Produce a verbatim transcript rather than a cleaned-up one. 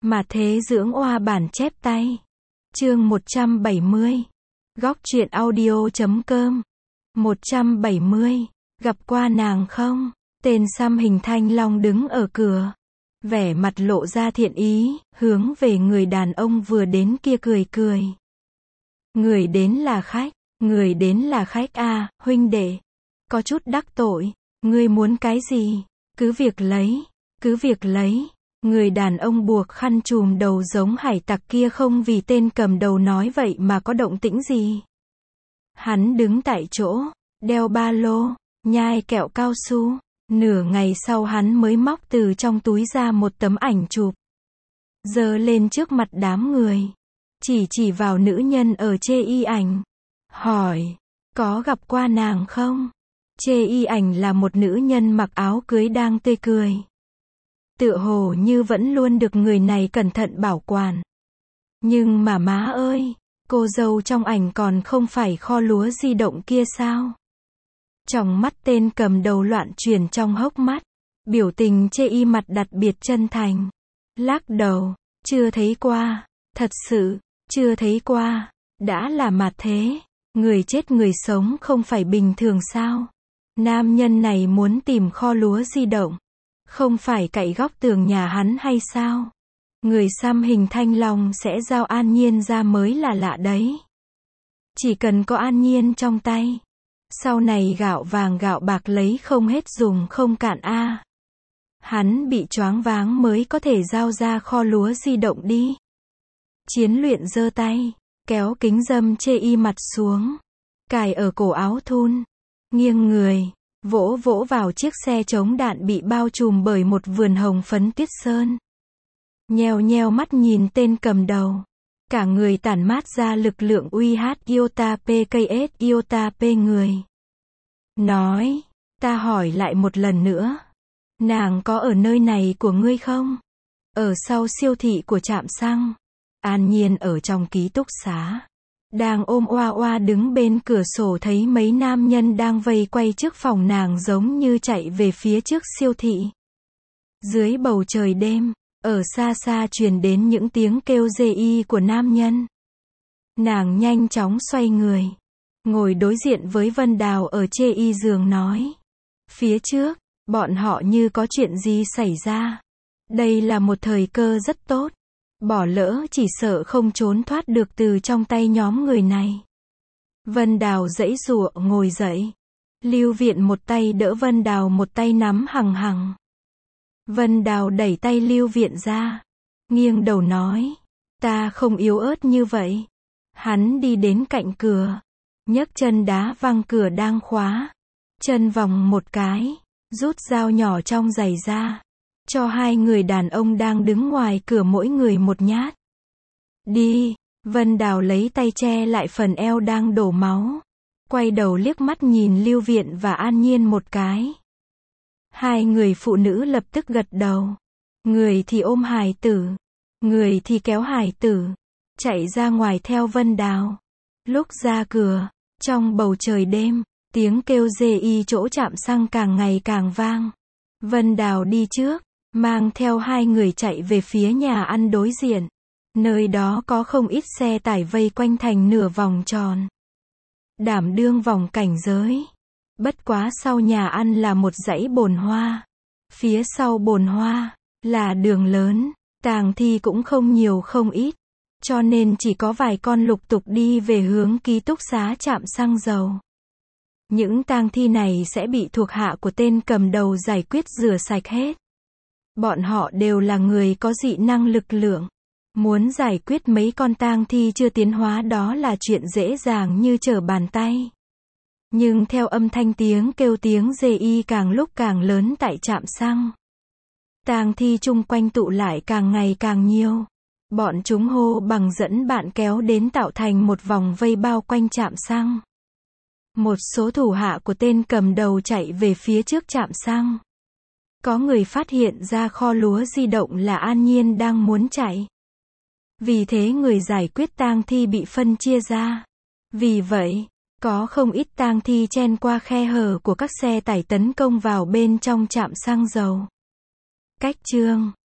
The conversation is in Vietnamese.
Mà thế dưỡng oa bản chép tay. Chương một trăm bảy mươi. Góc truyện audio chấm com. một trăm bảy mươi. Gặp qua nàng không? Tên xăm hình thanh long đứng ở cửa. Vẻ mặt lộ ra thiện ý, hướng về người đàn ông vừa đến kia cười cười. Người đến là khách, người đến là khách à, huynh đệ. Có chút đắc tội, ngươi muốn cái gì? Cứ việc lấy, cứ việc lấy. Người đàn ông buộc khăn trùm đầu giống hải tặc kia không vì tên cầm đầu nói vậy mà có động tĩnh gì. Hắn đứng tại chỗ, đeo ba lô, nhai kẹo cao su. Nửa ngày sau hắn mới móc từ trong túi ra một tấm ảnh chụp. Giơ lên trước mặt đám người. Chỉ chỉ vào nữ nhân ở chê y ảnh. Hỏi, có gặp qua nàng không? Chê y ảnh là một nữ nhân mặc áo cưới đang tươi cười. Tựa hồ như vẫn luôn được người này cẩn thận bảo quản. Nhưng mà má ơi, cô dâu trong ảnh còn không phải kho lúa di động kia sao? Trong mắt tên cầm đầu loạn chuyển trong hốc mắt. Biểu tình chê y mặt đặc biệt chân thành. Lắc đầu, chưa thấy qua. Thật sự, chưa thấy qua. Đã là mặt thế. Người chết người sống không phải bình thường sao? Nam nhân này muốn tìm kho lúa di động. Không phải cậy góc tường nhà hắn hay sao? Người xăm hình thanh long sẽ giao An Nhiên ra mới là lạ đấy. Chỉ cần có An Nhiên trong tay. Sau này gạo vàng gạo bạc lấy không hết dùng không cạn a. À. Hắn bị choáng váng mới có thể giao ra kho lúa di động đi. Chiến luyện giơ tay, kéo kính dâm chê y mặt xuống. Cài ở cổ áo thun. Nghiêng người. Vỗ vỗ vào chiếc xe chống đạn bị bao trùm bởi một vườn hồng phấn tuyết sơn. Nheo nheo mắt nhìn tên cầm đầu. Cả người tản mát ra lực lượng u hát iota pks iota p người. Nói, ta hỏi lại một lần nữa. Nàng có ở nơi này của ngươi không? Ở sau siêu thị của trạm xăng. An Nhiên ở trong ký túc xá. Đang ôm oa oa đứng bên cửa sổ thấy mấy nam nhân đang vây quay trước phòng nàng giống như chạy về phía trước siêu thị. Dưới bầu trời đêm, ở xa xa truyền đến những tiếng kêu dê y của nam nhân. Nàng nhanh chóng xoay người. Ngồi đối diện với Vân Đào ở chê y giường nói. Phía trước, bọn họ như có chuyện gì xảy ra. Đây là một thời cơ rất tốt. Bỏ lỡ chỉ sợ không trốn thoát được từ trong tay nhóm người này. Vân Đào giãy giụa ngồi dậy. Lưu Viện một tay đỡ Vân Đào một tay nắm hằng hằng. Vân Đào đẩy tay Lưu Viện ra. Nghiêng đầu nói. Ta không yếu ớt như vậy. Hắn đi đến cạnh cửa. Nhấc chân đá văng cửa đang khóa. Chân vòng một cái. Rút dao nhỏ trong giày ra. Cho hai người đàn ông đang đứng ngoài cửa mỗi người một nhát. Đi. Vân Đào lấy tay che lại phần eo đang đổ máu. Quay đầu liếc mắt nhìn Lưu Viện và An Nhiên một cái. Hai người phụ nữ lập tức gật đầu. Người thì ôm hài tử. Người thì kéo hài tử. Chạy ra ngoài theo Vân Đào. Lúc ra cửa, trong bầu trời đêm, tiếng kêu dê y chỗ trạm xăng càng ngày càng vang. Vân Đào đi trước. Mang theo hai người chạy về phía nhà ăn đối diện. Nơi đó có không ít xe tải vây quanh thành nửa vòng tròn. Đảm đương vòng cảnh giới. Bất quá sau nhà ăn là một dãy bồn hoa. Phía sau bồn hoa là đường lớn. Tang thi cũng không nhiều không ít. Cho nên chỉ có vài con lục tục đi về hướng ký túc xá trạm xăng dầu. Những tang thi này sẽ bị thuộc hạ của tên cầm đầu giải quyết rửa sạch hết. Bọn họ đều là người có dị năng lực lượng. Muốn giải quyết mấy con tang thi chưa tiến hóa đó là chuyện dễ dàng như trở bàn tay. Nhưng theo âm thanh tiếng kêu tiếng dê y càng lúc càng lớn tại trạm xăng. Tang thi chung quanh tụ lại càng ngày càng nhiều. Bọn chúng hô bằng dẫn bạn kéo đến tạo thành một vòng vây bao quanh trạm xăng. Một số thủ hạ của tên cầm đầu chạy về phía trước trạm xăng. Có người phát hiện ra kho lúa di động là An Nhiên đang muốn chạy. Vì thế người giải quyết tang thi bị phân chia ra. Vì vậy, có không ít tang thi chen qua khe hở của các xe tải tấn công vào bên trong trạm xăng dầu. Cách chương